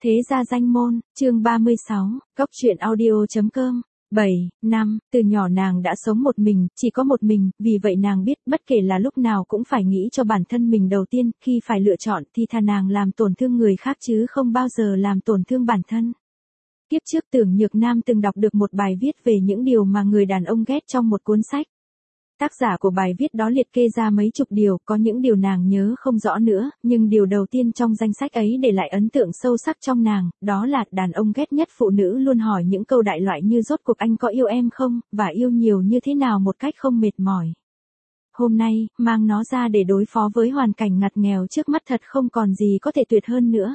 Thế gia danh môn, chương 36, Góc truyện audio.com. 7 năm, từ nhỏ nàng đã sống một mình, chỉ có một mình, vì vậy nàng biết bất kể là lúc nào cũng phải nghĩ cho bản thân mình đầu tiên, khi phải lựa chọn thì thà nàng làm tổn thương người khác chứ không bao giờ làm tổn thương bản thân. Kiếp trước Tưởng Nhược Nam từng đọc được một bài viết về những điều mà người đàn ông ghét trong một cuốn sách. Tác giả của bài viết đó liệt kê ra mấy chục điều, có những điều nàng nhớ không rõ nữa, nhưng điều đầu tiên trong danh sách ấy để lại ấn tượng sâu sắc trong nàng, đó là đàn ông ghét nhất phụ nữ luôn hỏi những câu đại loại như rốt cuộc anh có yêu em không, và yêu nhiều như thế nào một cách không mệt mỏi. Hôm nay, mang nó ra để đối phó với hoàn cảnh ngặt nghèo trước mắt thật không còn gì có thể tuyệt hơn nữa.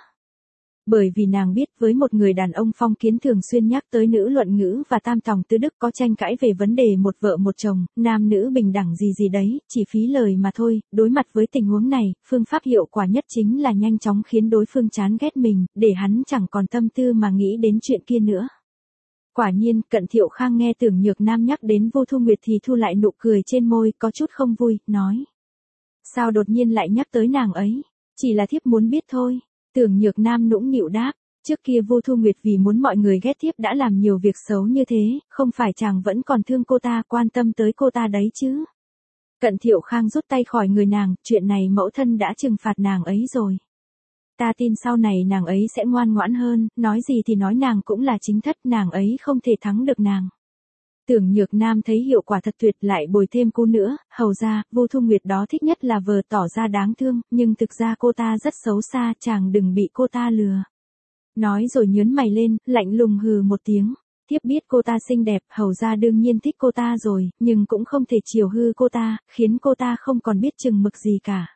Bởi vì nàng biết với một người đàn ông phong kiến thường xuyên nhắc tới nữ luận ngữ và tam tòng tứ đức có tranh cãi về vấn đề một vợ một chồng, nam nữ bình đẳng gì gì đấy, chỉ phí lời mà thôi. Đối mặt với tình huống này, phương pháp hiệu quả nhất chính là nhanh chóng khiến đối phương chán ghét mình, để hắn chẳng còn tâm tư mà nghĩ đến chuyện kia nữa. Quả nhiên, Cận Thiệu Khang nghe Tưởng Nhược Nam nhắc đến Vô Thu Nguyệt thì thu lại nụ cười trên môi, có chút không vui, nói. Sao đột nhiên lại nhắc tới nàng ấy? Chỉ là thiếp muốn biết thôi. Tưởng Nhược Nam nũng nịu đáp, trước kia Vô Thu Nguyệt vì muốn mọi người ghét thiếp đã làm nhiều việc xấu như thế, không phải chàng vẫn còn thương cô ta, quan tâm tới cô ta đấy chứ. Cận Thiệu Khang rút tay khỏi người nàng, chuyện này mẫu thân đã trừng phạt nàng ấy rồi. Ta tin sau này nàng ấy sẽ ngoan ngoãn hơn, nói gì thì nói nàng cũng là chính thất, nàng ấy không thể thắng được nàng. Tưởng Nhược Nam thấy hiệu quả thật tuyệt, lại bồi thêm cú nữa, hầu ra, Vô Thu Nguyệt đó thích nhất là vờ tỏ ra đáng thương, nhưng thực ra cô ta rất xấu xa, chàng đừng bị cô ta lừa. Nói rồi nhớn mày lên, lạnh lùng hừ một tiếng. Thiếp biết cô ta xinh đẹp, hầu ra đương nhiên thích cô ta rồi, nhưng cũng không thể chiều hư cô ta, khiến cô ta không còn biết chừng mực gì cả.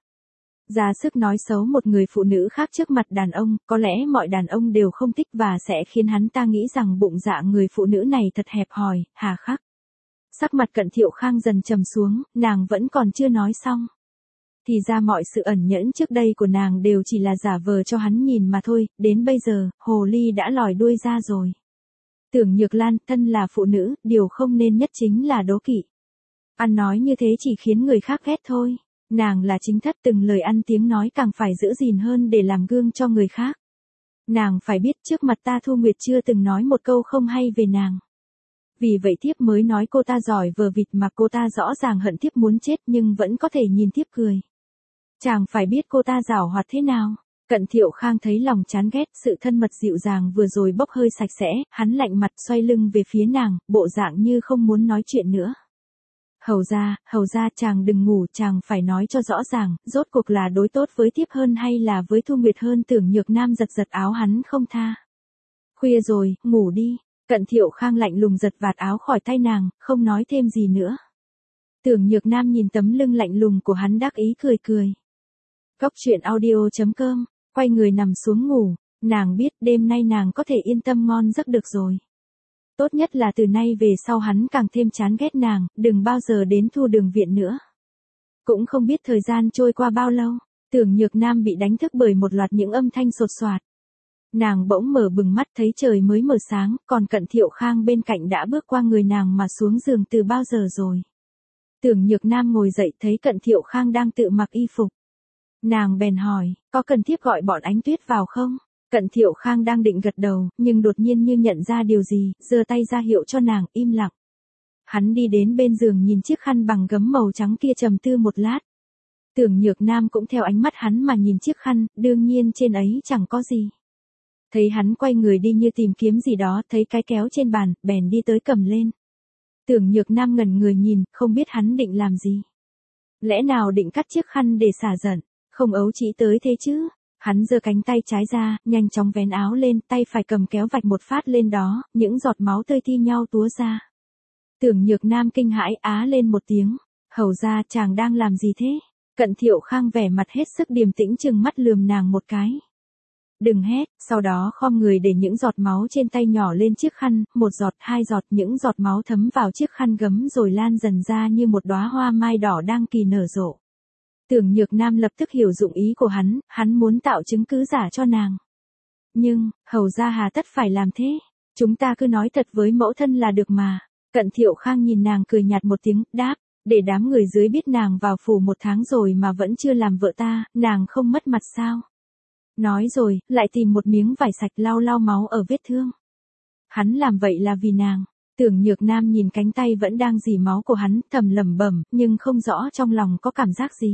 Ra sức nói xấu một người phụ nữ khác trước mặt đàn ông, có lẽ mọi đàn ông đều không thích và sẽ khiến hắn ta nghĩ rằng bụng dạ người phụ nữ này thật hẹp hòi, hà khắc. Sắc mặt Cận Thiệu Khang dần trầm xuống, nàng vẫn còn chưa nói xong. Thì ra mọi sự ẩn nhẫn trước đây của nàng đều chỉ là giả vờ cho hắn nhìn mà thôi, đến bây giờ, hồ ly đã lòi đuôi ra rồi. Tưởng Nhược Lan, thân là phụ nữ, điều không nên nhất chính là đố kỵ. Ăn nói như thế chỉ khiến người khác ghét thôi. Nàng là chính thất, từng lời ăn tiếng nói càng phải giữ gìn hơn để làm gương cho người khác. Nàng phải biết trước mặt ta Thu Nguyệt chưa từng nói một câu không hay về nàng. Vì vậy thiếp mới nói cô ta giỏi vờ vịt mà cô ta rõ ràng hận thiếp muốn chết nhưng vẫn có thể nhìn thiếp cười. Chàng phải biết cô ta giảo hoạt thế nào. Cận Thiệu Khang thấy lòng chán ghét, sự thân mật dịu dàng vừa rồi bốc hơi sạch sẽ, hắn lạnh mặt xoay lưng về phía nàng, bộ dạng như không muốn nói chuyện nữa. Hầu ra chàng đừng ngủ, chàng phải nói cho rõ ràng, rốt cuộc là đối tốt với thiếp hơn hay là với Thu Nguyệt hơn. Tưởng Nhược Nam giật giật áo hắn không tha. Khuya rồi, ngủ đi. Cận Thiệu Khang lạnh lùng giật vạt áo khỏi tay nàng, không nói thêm gì nữa. Tưởng Nhược Nam nhìn tấm lưng lạnh lùng của hắn đắc ý cười cười. Góc truyện audio.com, quay người nằm xuống ngủ, nàng biết đêm nay nàng có thể yên tâm ngon giấc được rồi. Tốt nhất là từ nay về sau hắn càng thêm chán ghét nàng, đừng bao giờ đến Thu Đường viện nữa. Cũng không biết thời gian trôi qua bao lâu, Tưởng Nhược Nam bị đánh thức bởi một loạt những âm thanh sột soạt. Nàng bỗng mở bừng mắt thấy trời mới mở sáng, còn Cận Thiệu Khang bên cạnh đã bước qua người nàng mà xuống giường từ bao giờ rồi. Tưởng Nhược Nam ngồi dậy thấy Cận Thiệu Khang đang tự mặc y phục. Nàng bèn hỏi, có cần thiếp gọi bọn Ánh Tuyết vào không? Cận Thiệu Khang đang định gật đầu, nhưng đột nhiên như nhận ra điều gì, giơ tay ra hiệu cho nàng im lặng. Hắn đi đến bên giường nhìn chiếc khăn bằng gấm màu trắng kia trầm tư một lát. Tưởng Nhược Nam cũng theo ánh mắt hắn mà nhìn chiếc khăn, đương nhiên trên ấy chẳng có gì. Thấy hắn quay người đi như tìm kiếm gì đó, thấy cái kéo trên bàn, bèn đi tới cầm lên. Tưởng Nhược Nam ngẩn người nhìn, không biết hắn định làm gì. Lẽ nào định cắt chiếc khăn để xả giận, không ấu trĩ tới thế chứ? Hắn giơ cánh tay trái ra, nhanh chóng vén áo lên, tay phải cầm kéo vạch một phát lên đó, những giọt máu tươi thi nhau túa ra. Tưởng Nhược Nam kinh hãi á lên một tiếng, hầu ra chàng đang làm gì thế? Cận Thiệu Khang vẻ mặt hết sức điềm tĩnh chừng mắt lườm nàng một cái. Đừng hét, sau đó khom người để những giọt máu trên tay nhỏ lên chiếc khăn, một giọt hai giọt, những giọt máu thấm vào chiếc khăn gấm rồi lan dần ra như một đóa hoa mai đỏ đang kỳ nở rộ. Tưởng Nhược Nam lập tức hiểu dụng ý của hắn muốn tạo chứng cứ giả cho nàng. Nhưng, hầu ra hà tất phải làm thế, chúng ta cứ nói thật với mẫu thân là được mà. Cận Thiệu Khang nhìn nàng cười nhạt một tiếng, đáp, để đám người dưới biết nàng vào phủ 1 tháng rồi mà vẫn chưa làm vợ ta, nàng không mất mặt sao? Nói rồi, lại tìm một miếng vải sạch lau lau máu ở vết thương. Hắn làm vậy là vì nàng. Tưởng Nhược Nam nhìn cánh tay vẫn đang rỉ máu của hắn, thầm lẩm bẩm, nhưng không rõ trong lòng có cảm giác gì.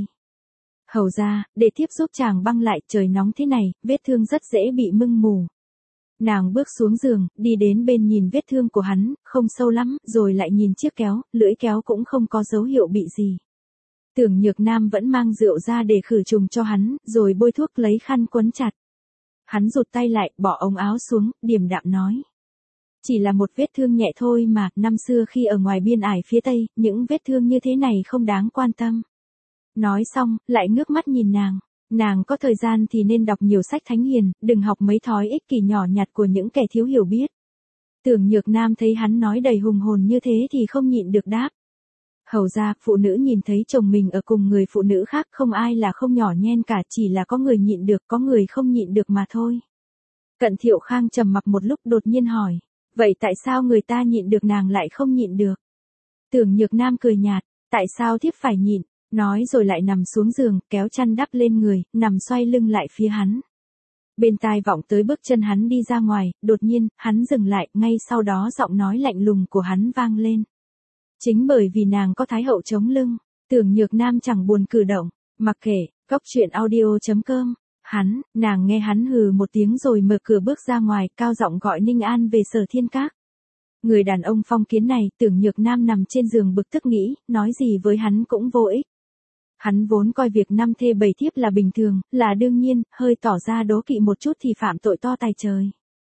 Hầu ra, để thiếp giúp chàng băng lại, trời nóng thế này, vết thương rất dễ bị mưng mù. Nàng bước xuống giường, đi đến bên nhìn vết thương của hắn, không sâu lắm, rồi lại nhìn chiếc kéo, lưỡi kéo cũng không có dấu hiệu bị gì. Tưởng Nhược Nam vẫn mang rượu ra để khử trùng cho hắn, rồi bôi thuốc lấy khăn quấn chặt. Hắn rụt tay lại, bỏ ống áo xuống, điềm đạm nói. Chỉ là một vết thương nhẹ thôi mà, năm xưa khi ở ngoài biên ải phía Tây, những vết thương như thế này không đáng quan tâm. Nói xong, lại ngước mắt nhìn nàng. Nàng có thời gian thì nên đọc nhiều sách thánh hiền, đừng học mấy thói ích kỷ nhỏ nhặt của những kẻ thiếu hiểu biết. Tưởng Nhược Nam thấy hắn nói đầy hùng hồn như thế thì không nhịn được đáp. Hầu ra, phụ nữ nhìn thấy chồng mình ở cùng người phụ nữ khác không ai là không nhỏ nhen cả, chỉ là có người nhịn được, có người không nhịn được mà thôi. Cận Thiệu Khang trầm mặc một lúc đột nhiên hỏi. Vậy tại sao người ta nhịn được nàng lại không nhịn được? Tưởng Nhược Nam cười nhạt. Tại sao thiếp phải nhịn? Nói rồi lại nằm xuống giường, kéo chăn đắp lên người, nằm xoay lưng lại phía hắn. Bên tai vọng tới bước chân hắn đi ra ngoài, đột nhiên, hắn dừng lại, ngay sau đó giọng nói lạnh lùng của hắn vang lên. Chính bởi vì nàng có thái hậu chống lưng, Tưởng Nhược Nam chẳng buồn cử động, mặc kệ, coctruyện.audio.com. Nàng nghe hắn hừ một tiếng rồi mở cửa bước ra ngoài, cao giọng gọi Ninh An về Sở Thiên Các. Người đàn ông phong kiến này, Tưởng Nhược Nam nằm trên giường bực tức nghĩ, nói gì với hắn cũng vô ích. Hắn vốn coi việc 5 thê 7 thiếp là bình thường, là đương nhiên, hơi tỏ ra đố kỵ một chút thì phạm tội to tài trời.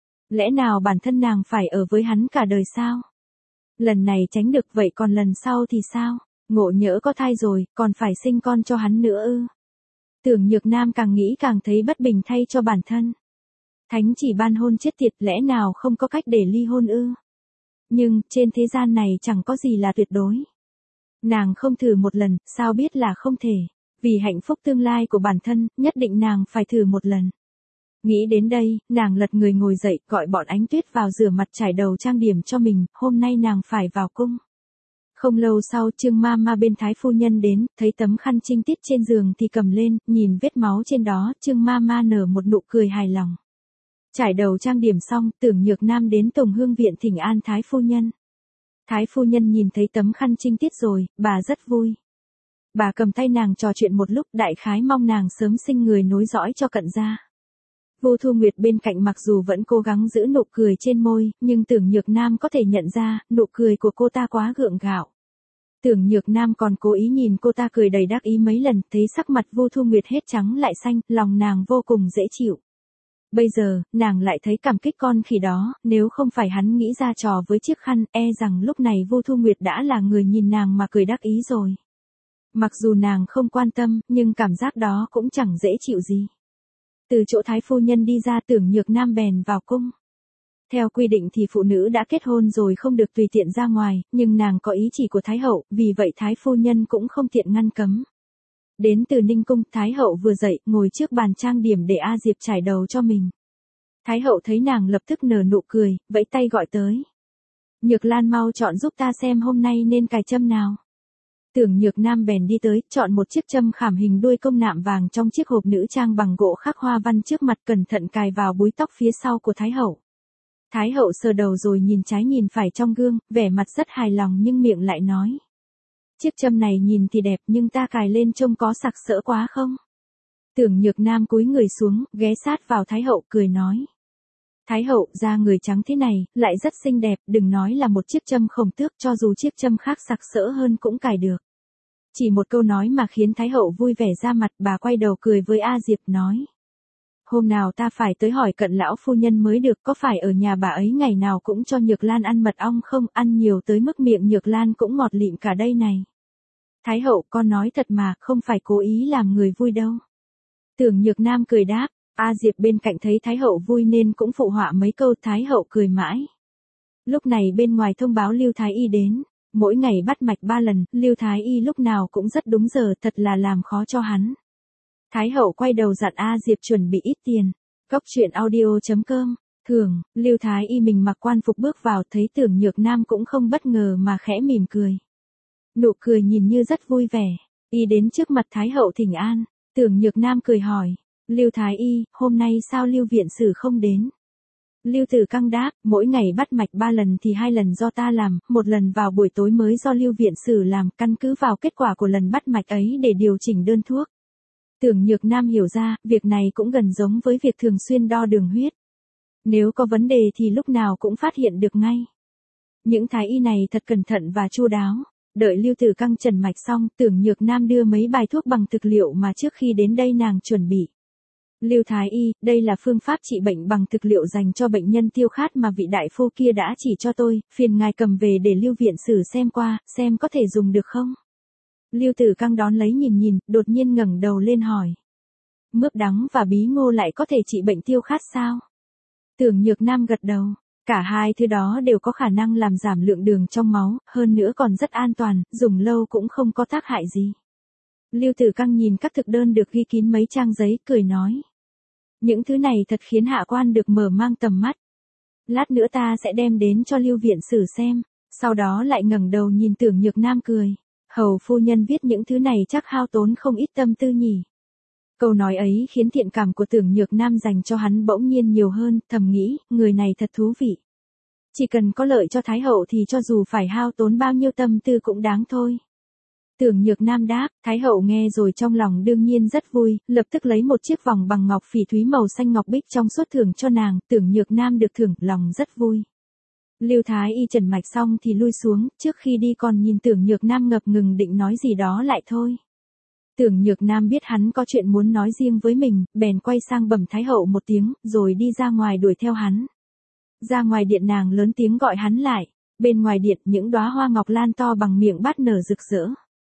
Lẽ nào bản thân nàng phải ở với hắn cả đời sao? Lần này tránh được vậy còn lần sau thì sao? Ngộ nhỡ có thai rồi, còn phải sinh con cho hắn nữa ư? Tưởng Nhược Nam càng nghĩ càng thấy bất bình thay cho bản thân. Thánh chỉ ban hôn chết tiệt, lẽ nào không có cách để ly hôn ư? Nhưng, trên thế gian này chẳng có gì là tuyệt đối. Nàng không thử một lần, sao biết là không thể. Vì hạnh phúc tương lai của bản thân, nhất định nàng phải thử một lần. Nghĩ đến đây, nàng lật người ngồi dậy, gọi bọn Ánh Tuyết vào rửa mặt trải đầu trang điểm cho mình, hôm nay nàng phải vào cung. Không lâu sau, Trương Mama bên Thái phu nhân đến, thấy tấm khăn trinh tiết trên giường thì cầm lên, nhìn vết máu trên đó, Trương Mama nở một nụ cười hài lòng. Trải đầu trang điểm xong, Tưởng Nhược Nam đến Tùng Hương viện thỉnh an Thái phu nhân. Thái phu nhân nhìn thấy tấm khăn trinh tiết rồi, bà rất vui. Bà cầm tay nàng trò chuyện một lúc, đại khái mong nàng sớm sinh người nối dõi cho Cận gia. Vu Thu Nguyệt bên cạnh mặc dù vẫn cố gắng giữ nụ cười trên môi, nhưng Tưởng Nhược Nam có thể nhận ra, nụ cười của cô ta quá gượng gạo. Tưởng Nhược Nam còn cố ý nhìn cô ta cười đầy đắc ý mấy lần, thấy sắc mặt Vu Thu Nguyệt hết trắng lại xanh, lòng nàng vô cùng dễ chịu. Bây giờ, nàng lại thấy cảm kích con khỉ đó, nếu không phải hắn nghĩ ra trò với chiếc khăn, e rằng lúc này Vu Thu Nguyệt đã là người nhìn nàng mà cười đắc ý rồi. Mặc dù nàng không quan tâm, nhưng cảm giác đó cũng chẳng dễ chịu gì. Từ chỗ Thái phu nhân đi ra, Tưởng Nhược Nam bèn vào cung. Theo quy định thì phụ nữ đã kết hôn rồi không được tùy tiện ra ngoài, nhưng nàng có ý chỉ của Thái hậu, vì vậy Thái phu nhân cũng không tiện ngăn cấm. Đến từ Ninh cung, Thái hậu vừa dậy, ngồi trước bàn trang điểm để A Diệp trải đầu cho mình. Thái hậu thấy nàng lập tức nở nụ cười, vẫy tay gọi tới. Nhược Lan mau chọn giúp ta xem hôm nay nên cài châm nào. Tưởng Nhược Nam bèn đi tới, chọn một chiếc châm khảm hình đuôi công nạm vàng trong chiếc hộp nữ trang bằng gỗ khắc hoa văn trước mặt, cẩn thận cài vào búi tóc phía sau của Thái hậu. Thái hậu sờ đầu rồi nhìn trái nhìn phải trong gương, vẻ mặt rất hài lòng nhưng miệng lại nói. Chiếc châm này nhìn thì đẹp nhưng ta cài lên trông có sặc sỡ quá không? Tưởng Nhược Nam cúi người xuống, ghé sát vào Thái hậu cười nói. Thái hậu, da người trắng thế này, lại rất xinh đẹp, đừng nói là một chiếc châm khổng tước, cho dù chiếc châm khác sặc sỡ hơn cũng cài được. Chỉ một câu nói mà khiến Thái hậu vui vẻ ra mặt, bà quay đầu cười với A Diệp nói. Hôm nào ta phải tới hỏi Cận lão phu nhân mới được, có phải ở nhà bà ấy ngày nào cũng cho Nhược Lan ăn mật ong không, ăn nhiều tới mức miệng Nhược Lan cũng ngọt lịm cả đây này. Thái hậu, con nói thật mà, không phải cố ý làm người vui đâu. Tưởng Nhược Nam cười đáp. A Diệp bên cạnh thấy Thái hậu vui nên cũng phụ họa mấy câu, Thái hậu cười mãi. Lúc này bên ngoài thông báo Lưu Thái Y đến, mỗi ngày bắt mạch 3 lần, Lưu Thái Y lúc nào cũng rất đúng giờ, thật là làm khó cho hắn. Thái hậu quay đầu dặn A Diệp chuẩn bị ít tiền. Coctruyện.audio.com. Thường, Lưu Thái Y mình mặc quan phục bước vào, thấy Tưởng Nhược Nam cũng không bất ngờ mà khẽ mỉm cười. Nụ cười nhìn như rất vui vẻ. Y đến trước mặt Thái hậu thỉnh an. Tưởng Nhược Nam cười hỏi. Lưu Thái Y, hôm nay sao Lưu viện sử không đến? Lưu Tử Căng đáp, mỗi ngày bắt mạch 3 lần thì 2 lần do ta làm, 1 lần vào buổi tối mới do Lưu viện sử làm, căn cứ vào kết quả của lần bắt mạch ấy để điều chỉnh đơn thuốc. Tưởng Nhược Nam hiểu ra, việc này cũng gần giống với việc thường xuyên đo đường huyết. Nếu có vấn đề thì lúc nào cũng phát hiện được ngay. Những thái y này thật cẩn thận và chu đáo. Đợi Lưu Tử Căng trần mạch xong, Tưởng Nhược Nam đưa mấy bài thuốc bằng thực liệu mà trước khi đến đây nàng chuẩn bị. Lưu Thái Y, đây là phương pháp trị bệnh bằng thực liệu dành cho bệnh nhân tiêu khát mà vị đại phu kia đã chỉ cho tôi, phiền ngài cầm về để Lưu viện sử xem qua, xem có thể dùng được không? Lưu Tử Căng đón lấy nhìn, đột nhiên ngẩng đầu lên hỏi. Mướp đắng và bí ngô lại có thể trị bệnh tiêu khát sao? Tưởng Nhược Nam gật đầu. Cả hai thứ đó đều có khả năng làm giảm lượng đường trong máu, hơn nữa còn rất an toàn, dùng lâu cũng không có tác hại gì. Lưu Tử Căng nhìn các thực đơn được ghi kín mấy trang giấy, cười nói. Những thứ này thật khiến hạ quan được mở mang tầm mắt. Lát nữa ta sẽ đem đến cho Lưu viện sử xem, sau đó lại ngẩng đầu nhìn Tưởng Nhược Nam cười. Hầu phu nhân viết những thứ này chắc hao tốn không ít tâm tư nhỉ. Câu nói ấy khiến thiện cảm của Tưởng Nhược Nam dành cho hắn bỗng nhiên nhiều hơn, thầm nghĩ, người này thật thú vị. Chỉ cần có lợi cho Thái hậu thì cho dù phải hao tốn bao nhiêu tâm tư cũng đáng thôi. Tưởng Nhược Nam đáp, Thái hậu nghe rồi trong lòng đương nhiên rất vui, lập tức lấy một chiếc vòng bằng ngọc phỉ thúy màu xanh ngọc bích trong suốt thưởng cho nàng, Tưởng Nhược Nam được thưởng, lòng rất vui. Lưu Thái Y trần mạch xong thì lui xuống, trước khi đi còn nhìn Tưởng Nhược Nam ngập ngừng định nói gì đó lại thôi. Tưởng Nhược Nam biết hắn có chuyện muốn nói riêng với mình, bèn quay sang bẩm Thái hậu một tiếng, rồi đi ra ngoài đuổi theo hắn. Ra ngoài điện nàng lớn tiếng gọi hắn lại, bên ngoài điện những đóa hoa ngọc lan to bằng miệng bát nở rực rỡ.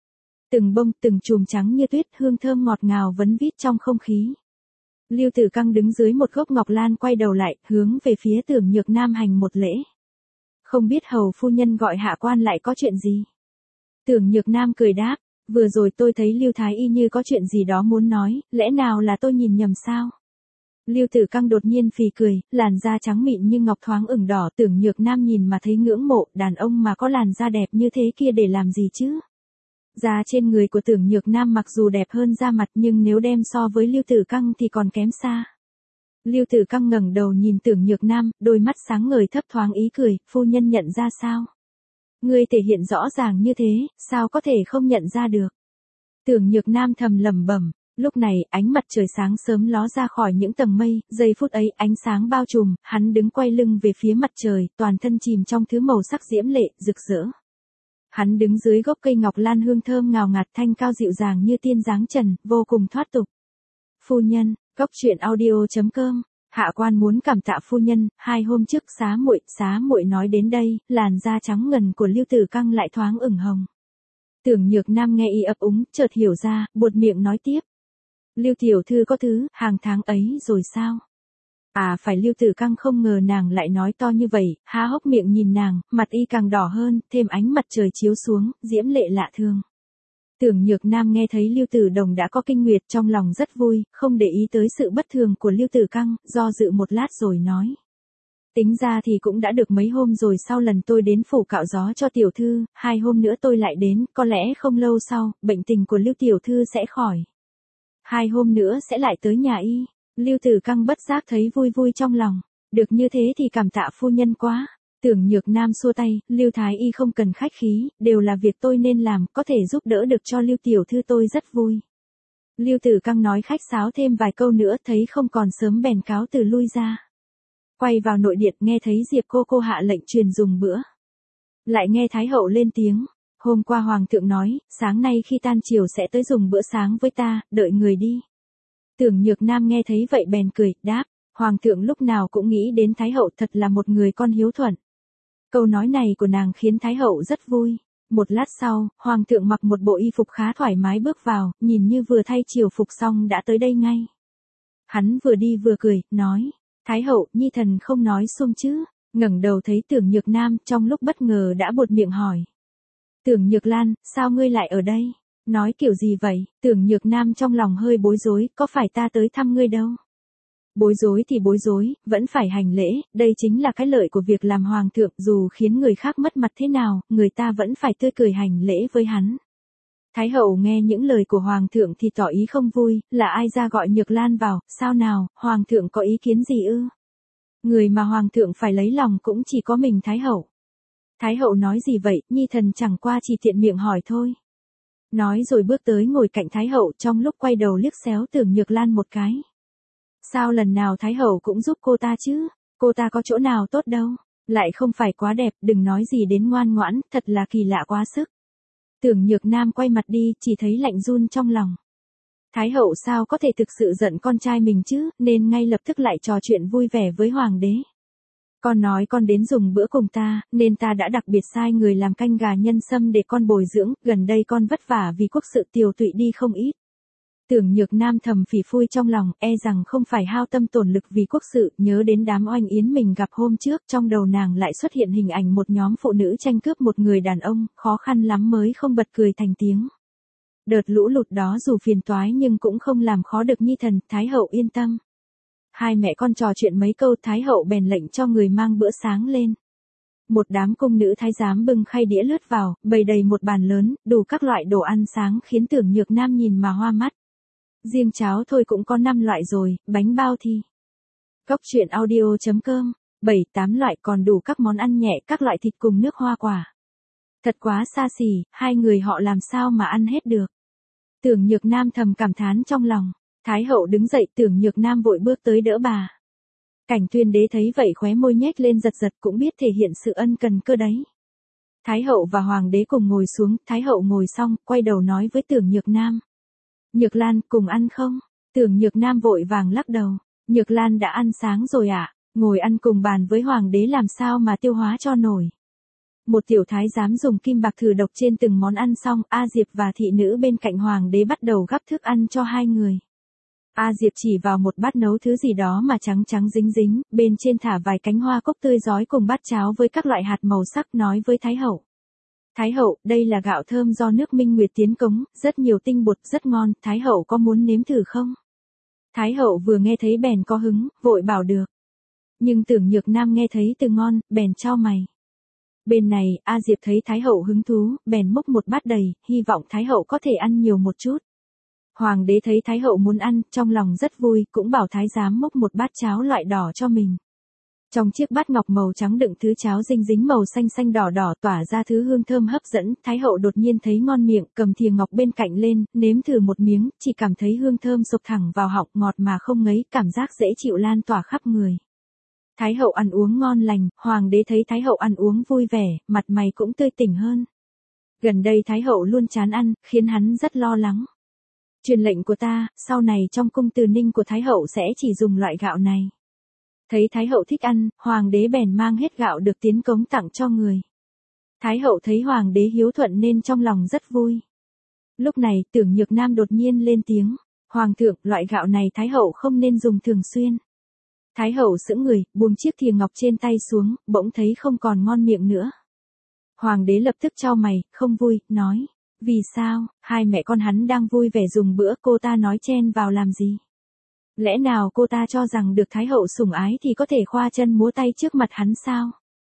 Từng bông, từng chùm trắng như tuyết, hương thơm ngọt ngào vấn vít trong không khí. Lưu Tử Căng đứng dưới một gốc ngọc lan quay đầu lại, hướng về phía Tưởng Nhược Nam hành một lễ. Không biết hầu phu nhân gọi hạ quan lại có chuyện gì? Tưởng Nhược Nam cười đáp, vừa rồi tôi thấy Lưu Thái Y như có chuyện gì đó muốn nói, lẽ nào là tôi nhìn nhầm sao? Lưu Tử Căng đột nhiên phì cười, làn da trắng mịn như ngọc thoáng ửng đỏ, Tưởng Nhược Nam nhìn mà thấy ngưỡng mộ, đàn ông mà có làn da đẹp như thế kia để làm gì chứ? Da trên người của Tưởng Nhược Nam mặc dù đẹp hơn da mặt nhưng nếu đem so với Lưu Tử Căng thì còn kém xa. Lưu Tử Căng ngẩng đầu nhìn Tưởng Nhược Nam, đôi mắt sáng ngời thấp thoáng ý cười, phu nhân nhận ra sao? Ngươi thể hiện rõ ràng như thế, sao có thể không nhận ra được? Tưởng Nhược Nam thầm lẩm bẩm, lúc này ánh mặt trời sáng sớm ló ra khỏi những tầng mây, giây phút ấy ánh sáng bao trùm, hắn đứng quay lưng về phía mặt trời, toàn thân chìm trong thứ màu sắc diễm lệ, rực rỡ. Hắn đứng dưới gốc cây ngọc lan hương thơm ngào ngạt thanh cao dịu dàng như tiên dáng trần, vô cùng thoát tục. Phu nhân, Cóc Truyện Audio.com, hạ quan muốn cảm tạ phu nhân, 2 hôm trước xá muội nói đến đây, làn da trắng ngần của Lưu Tử Căng lại thoáng ửng hồng. Tưởng Nhược Nam nghe y ấp úng, chợt hiểu ra, buột miệng nói tiếp. Lưu tiểu thư có thứ, hàng tháng ấy rồi sao? À phải, Lưu Tử Căng không ngờ nàng lại nói to như vậy, há hốc miệng nhìn nàng, mặt y càng đỏ hơn, thêm ánh mặt trời chiếu xuống, diễm lệ lạ thường. Tưởng Nhược Nam nghe thấy Lưu Tử Đồng đã có kinh nguyệt trong lòng rất vui, không để ý tới sự bất thường của Lưu Tử Căng, do dự một lát rồi nói. Tính ra thì cũng đã được mấy hôm rồi, sau lần tôi đến phủ cạo gió cho tiểu thư, 2 hôm nữa tôi lại đến, có lẽ không lâu sau, bệnh tình của Lưu tiểu thư sẽ khỏi. 2 hôm nữa sẽ lại tới nhà y. Lưu Tử Căng bất giác thấy vui vui trong lòng, được như thế thì cảm tạ phu nhân quá. Tưởng Nhược Nam xua tay, Lưu Thái Y không cần khách khí, đều là việc tôi nên làm, có thể giúp đỡ được cho Lưu tiểu thư tôi rất vui. Lưu Tử Căng nói khách sáo thêm vài câu nữa, thấy không còn sớm bèn cáo từ lui ra. Quay vào nội điện nghe thấy Diệp cô hạ lệnh truyền dùng bữa. Lại nghe Thái hậu lên tiếng, hôm qua Hoàng thượng nói, sáng nay khi tan chiều sẽ tới dùng bữa sáng với ta, đợi người đi. Tưởng Nhược Nam nghe thấy vậy bèn cười, đáp, Hoàng thượng lúc nào cũng nghĩ đến Thái hậu, thật là một người con hiếu thuận. Câu nói này của nàng khiến Thái hậu rất vui. Một lát sau, Hoàng thượng mặc một bộ y phục khá thoải mái bước vào, nhìn như vừa thay triều phục xong đã tới đây ngay. Hắn vừa đi vừa cười, nói, Thái hậu, nhi thần không nói xuông chứ. Ngẩng đầu thấy Tưởng Nhược Nam, trong lúc bất ngờ đã buột miệng hỏi. Tưởng Nhược Lan, sao ngươi lại ở đây? Nói kiểu gì vậy? Tưởng Nhược Nam trong lòng hơi bối rối, có phải ta tới thăm ngươi đâu? Bối rối thì bối rối, vẫn phải hành lễ, đây chính là cái lợi của việc làm hoàng thượng, dù khiến người khác mất mặt thế nào, người ta vẫn phải tươi cười hành lễ với hắn. Thái hậu nghe những lời của hoàng thượng thì tỏ ý không vui, là ai ra gọi Nhược Lan vào, sao nào, hoàng thượng có ý kiến gì ư? Người mà hoàng thượng phải lấy lòng cũng chỉ có mình Thái hậu. Thái hậu nói gì vậy, nhi thần chẳng qua chỉ tiện miệng hỏi thôi. Nói rồi bước tới ngồi cạnh Thái hậu, trong lúc quay đầu liếc xéo Tưởng Nhược Lan một cái. Sao lần nào Thái hậu cũng giúp cô ta chứ, cô ta có chỗ nào tốt đâu, lại không phải quá đẹp, đừng nói gì đến ngoan ngoãn, thật là kỳ lạ quá sức. Tưởng Nhược Nam quay mặt đi, chỉ thấy lạnh run trong lòng. Thái hậu sao có thể thực sự giận con trai mình chứ, nên ngay lập tức lại trò chuyện vui vẻ với hoàng đế. Con nói con đến dùng bữa cùng ta, nên ta đã đặc biệt sai người làm canh gà nhân sâm để con bồi dưỡng, gần đây con vất vả vì quốc sự tiều tụy đi không ít. Tưởng Nhược Nam thầm phỉ phui trong lòng, e rằng không phải hao tâm tổn lực vì quốc sự, nhớ đến đám oanh yến mình gặp hôm trước, trong đầu nàng lại xuất hiện hình ảnh một nhóm phụ nữ tranh cướp một người đàn ông, khó khăn lắm mới không bật cười thành tiếng. Đợt lũ lụt đó dù phiền toái nhưng cũng không làm khó được nhi thần, Thái hậu yên tâm. Hai mẹ con trò chuyện mấy câu, Thái hậu bèn lệnh cho người mang bữa sáng lên. Một đám cung nữ thái giám bưng khay đĩa lướt vào, bày đầy một bàn lớn, đủ các loại đồ ăn sáng khiến Tưởng Nhược Nam nhìn mà hoa mắt. Riêng cháo thôi cũng có 5 loại rồi, bánh bao thì. Cóc truyện audio.com, 7-8 loại, còn đủ các món ăn nhẹ, các loại thịt cùng nước hoa quả. Thật quá xa xỉ, hai người họ làm sao mà ăn hết được. Tưởng Nhược Nam thầm cảm thán trong lòng. Thái hậu đứng dậy, Tưởng Nhược Nam vội bước tới đỡ bà. Cảnh Tuyên Đế thấy vậy khóe môi nhếch lên giật giật, cũng biết thể hiện sự ân cần cơ đấy. Thái hậu và hoàng đế cùng ngồi xuống, Thái hậu ngồi xong, quay đầu nói với Tưởng Nhược Nam. Nhược Lan, cùng ăn không? Tưởng Nhược Nam vội vàng lắc đầu. Nhược Lan đã ăn sáng rồi ạ, ngồi ăn cùng bàn với hoàng đế làm sao mà tiêu hóa cho nổi. Một tiểu thái giám dùng kim bạc thử độc trên từng món ăn xong, A Diệp và thị nữ bên cạnh hoàng đế bắt đầu gắp thức ăn cho hai người. A Diệp chỉ vào một bát nấu thứ gì đó mà trắng trắng dính dính, bên trên thả vài cánh hoa cúc tươi rói cùng bát cháo với các loại hạt màu sắc, nói với Thái hậu. Thái hậu, đây là gạo thơm do nước Minh Nguyệt tiến cống, rất nhiều tinh bột, rất ngon, Thái hậu có muốn nếm thử không? Thái hậu vừa nghe thấy bèn có hứng, vội bảo được. Nhưng Tưởng Nhược Nam nghe thấy từ ngon, bèn chau mày. Bên này, A Diệp thấy Thái hậu hứng thú, bèn múc một bát đầy, hy vọng Thái hậu có thể ăn nhiều một chút. Hoàng đế thấy Thái hậu muốn ăn, trong lòng rất vui, cũng bảo thái giám múc một bát cháo loại đỏ cho mình. Trong chiếc bát ngọc màu trắng đựng thứ cháo dinh dính màu xanh xanh đỏ đỏ tỏa ra thứ hương thơm hấp dẫn, Thái hậu đột nhiên thấy ngon miệng, cầm thìa ngọc bên cạnh lên, nếm thử một miếng, chỉ cảm thấy hương thơm sộc thẳng vào họng, ngọt mà không ngấy, cảm giác dễ chịu lan tỏa khắp người. Thái hậu ăn uống ngon lành, hoàng đế thấy Thái hậu ăn uống vui vẻ, mặt mày cũng tươi tỉnh hơn. Gần đây Thái hậu luôn chán ăn, khiến hắn rất lo lắng. Truyền lệnh của ta, sau này trong cung Từ Ninh của Thái hậu sẽ chỉ dùng loại gạo này. Thấy Thái hậu thích ăn, hoàng đế bèn mang hết gạo được tiến cống tặng cho người. Thái hậu thấy hoàng đế hiếu thuận nên trong lòng rất vui. Lúc này, Tưởng Nhược Nam đột nhiên lên tiếng. Hoàng thượng, loại gạo này Thái hậu không nên dùng thường xuyên. Thái hậu sững người, buông chiếc thìa ngọc trên tay xuống, bỗng thấy không còn ngon miệng nữa. Hoàng đế lập tức chau mày, không vui, nói. Vì sao, hai mẹ con hắn đang vui vẻ dùng bữa, cô ta nói chen vào làm gì? Lẽ nào cô ta cho rằng được Thái hậu sủng ái thì có thể khoa chân múa tay trước mặt hắn sao?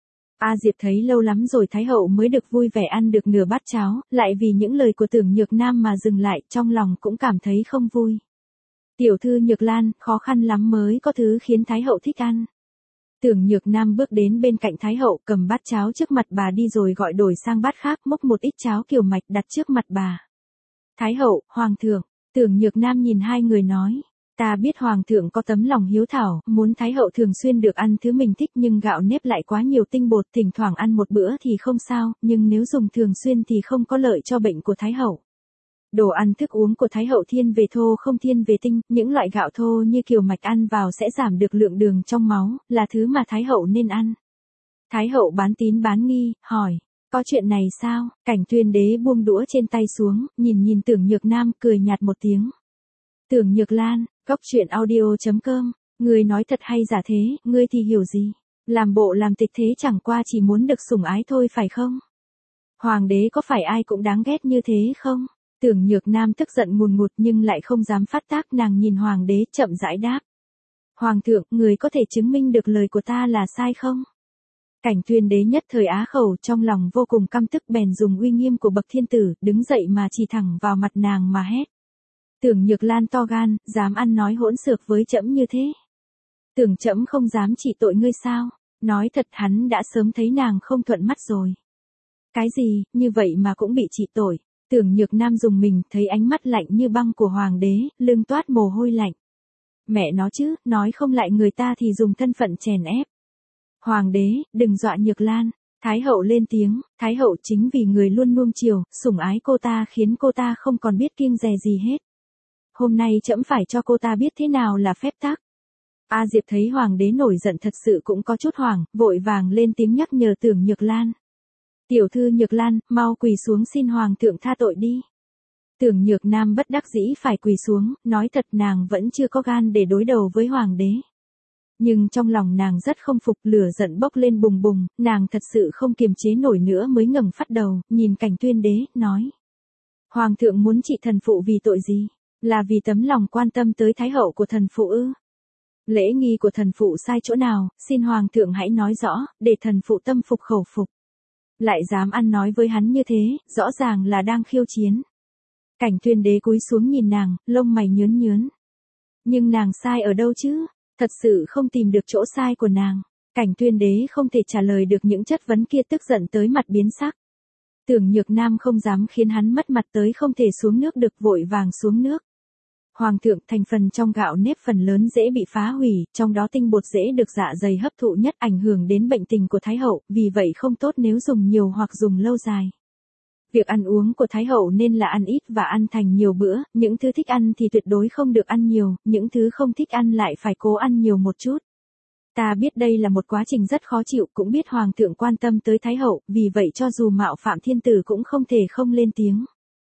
A Diệp thấy lâu lắm rồi Thái hậu mới được vui vẻ ăn được nửa bát cháo, lại vì những lời của Tưởng Nhược Nam mà dừng lại, trong lòng cũng cảm thấy không vui. Tiểu thư Nhược Lan, khó khăn lắm mới có thứ khiến Thái hậu thích ăn. Tưởng Nhược Nam bước đến bên cạnh Thái hậu, cầm bát cháo trước mặt bà đi rồi gọi đổi sang bát khác, múc một ít cháo kiều mạch đặt trước mặt bà. Thái hậu, hoàng thượng, Tưởng Nhược Nam nhìn hai người nói. Ta biết hoàng thượng có tấm lòng hiếu thảo, muốn Thái hậu thường xuyên được ăn thứ mình thích, nhưng gạo nếp lại quá nhiều tinh bột, thỉnh thoảng ăn một bữa thì không sao, nhưng nếu dùng thường xuyên thì không có lợi cho bệnh của Thái hậu. Đồ ăn thức uống của Thái hậu thiên về thô không thiên về tinh, những loại gạo thô như kiều mạch ăn vào sẽ giảm được lượng đường trong máu, là thứ mà Thái hậu nên ăn. Thái hậu bán tín bán nghi, hỏi, có chuyện này sao? Cảnh Tuyên Đế buông đũa trên tay xuống, nhìn Tưởng Nhược Nam, cười nhạt một tiếng. Tưởng Nhược Lan, Cóc truyện audio.com, ngươi nói thật hay giả thế, ngươi thì hiểu gì? Làm bộ làm tịch thế chẳng qua chỉ muốn được sủng ái thôi phải không? Hoàng đế có phải ai cũng đáng ghét như thế không? Tưởng Nhược Nam tức giận ngùn ngụt nhưng lại không dám phát tác, nàng nhìn hoàng đế chậm rãi đáp. Hoàng thượng, người có thể chứng minh được lời của ta là sai không? Cảnh Tuyên Đế nhất thời á khẩu, trong lòng vô cùng căm tức, bèn dùng uy nghiêm của bậc thiên tử, đứng dậy mà chỉ thẳng vào mặt nàng mà hét. Tưởng Nhược Lan to gan, dám ăn nói hỗn xược với trẫm như thế. Tưởng trẫm không dám trị tội ngươi sao? Nói thật, hắn đã sớm thấy nàng không thuận mắt rồi. Cái gì, như vậy mà cũng bị trị tội? Tưởng Nhược Nam dùng mình, thấy ánh mắt lạnh như băng của hoàng đế, lưng toát mồ hôi lạnh. Mẹ nó chứ, nói không lại người ta thì dùng thân phận chèn ép. Hoàng đế, đừng dọa Nhược Lan. Thái hậu lên tiếng, Thái hậu chính vì người luôn nuông chiều, sủng ái cô ta khiến cô ta không còn biết kiêng dè gì hết. Hôm nay trẫm phải cho cô ta biết thế nào là phép tắc. A Diệp thấy hoàng đế nổi giận thật sự cũng có chút hoảng, vội vàng lên tiếng nhắc nhở Tưởng Nhược Lan. Tiểu thư Nhược Lan, mau quỳ xuống xin hoàng thượng tha tội đi. Tưởng Nhược Nam bất đắc dĩ phải quỳ xuống, nói thật nàng vẫn chưa có gan để đối đầu với hoàng đế. Nhưng trong lòng nàng rất không phục, lửa giận bốc lên bùng bùng, nàng thật sự không kiềm chế nổi nữa mới ngẩng phát đầu, nhìn Cảnh Tuyên Đế, nói. Hoàng thượng muốn trị thần phụ vì tội gì? Là vì tấm lòng quan tâm tới thái hậu của thần phụ ư? Lễ nghi của thần phụ sai chỗ nào, xin hoàng thượng hãy nói rõ, để thần phụ tâm phục khẩu phục. Lại dám ăn nói với hắn như thế, rõ ràng là đang khiêu chiến. Cảnh Tuyên Đế cúi xuống nhìn nàng, lông mày nhướn nhướn. Nhưng nàng sai ở đâu chứ? Thật sự không tìm được chỗ sai của nàng. Cảnh Tuyên Đế không thể trả lời được những chất vấn kia, tức giận tới mặt biến sắc. Tưởng Nhược Nam không dám khiến hắn mất mặt tới không thể xuống nước được, vội vàng xuống nước. Hoàng thượng, thành phần trong gạo nếp phần lớn dễ bị phá hủy, trong đó tinh bột dễ được dạ dày hấp thụ nhất, ảnh hưởng đến bệnh tình của Thái hậu, vì vậy không tốt nếu dùng nhiều hoặc dùng lâu dài. Việc ăn uống của Thái hậu nên là ăn ít và ăn thành nhiều bữa, những thứ thích ăn thì tuyệt đối không được ăn nhiều, những thứ không thích ăn lại phải cố ăn nhiều một chút. Ta biết đây là một quá trình rất khó chịu, cũng biết hoàng thượng quan tâm tới Thái hậu, vì vậy cho dù mạo phạm thiên tử cũng không thể không lên tiếng.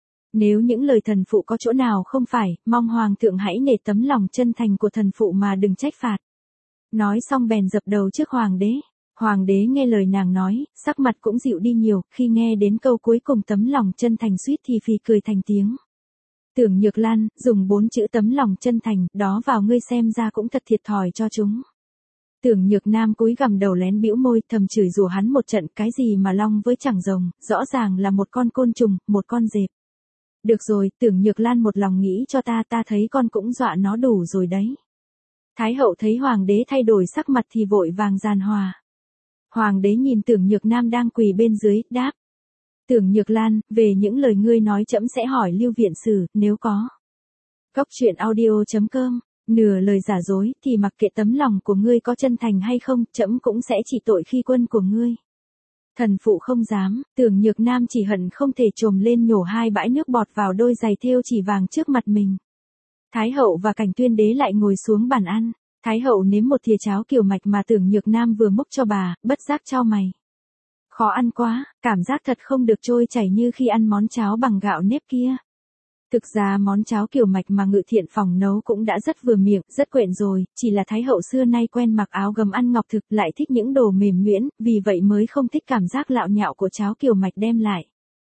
Nếu những lời thần phụ có chỗ nào không phải, mong hoàng thượng hãy nể tấm lòng chân thành của thần phụ mà đừng trách phạt. Nói xong bèn dập đầu trước hoàng đế. Hoàng đế nghe lời nàng nói, sắc mặt cũng dịu đi nhiều, khi nghe đến câu cuối cùng tấm lòng chân thành suýt thì phì cười thành tiếng. Tưởng Nhược Lan, dùng 4 chữ tấm lòng chân thành, đó vào ngươi xem ra cũng thật thiệt thòi cho chúng. Tưởng Nhược Nam cúi gằm đầu lén bĩu môi, thầm chửi rủa hắn một trận, cái gì mà long với chẳng rồng, rõ ràng là một con côn trùng, một con dẹp. Được rồi, Tưởng Nhược Lan một lòng nghĩ cho ta thấy con cũng dọa nó đủ rồi đấy. Thái hậu thấy hoàng đế thay đổi sắc mặt thì vội vàng giàn hòa. Hoàng đế nhìn Tưởng Nhược Nam đang quỳ bên dưới, đáp. Tưởng Nhược Lan, về những lời ngươi nói trẫm sẽ hỏi Lưu Viện Sử, nếu có. Cốc truyện audio.com, nửa lời giả dối, thì mặc kệ tấm lòng của ngươi có chân thành hay không, trẫm cũng sẽ trị tội khi quân của ngươi. Thần phụ không dám, Tưởng Nhược Nam chỉ hận không thể trồm lên nhổ 2 bãi nước bọt vào đôi giày thêu chỉ vàng trước mặt mình. Thái hậu và Cảnh Tuyên Đế lại ngồi xuống bàn ăn. Thái hậu nếm một thìa cháo kiều mạch mà Tưởng Nhược Nam vừa múc cho bà, bất giác chau mày. Khó ăn quá, cảm giác thật không được trôi chảy như khi ăn món cháo bằng gạo nếp kia. Thực ra món cháo kiều mạch mà Ngự Thiện Phòng nấu cũng đã rất vừa miệng, rất quyện rồi, chỉ là Thái hậu xưa nay quen mặc áo gấm ăn ngọc thực, lại thích những đồ mềm nhuyễn, vì vậy mới không thích cảm giác lạo nhạo của cháo kiều mạch đem lại.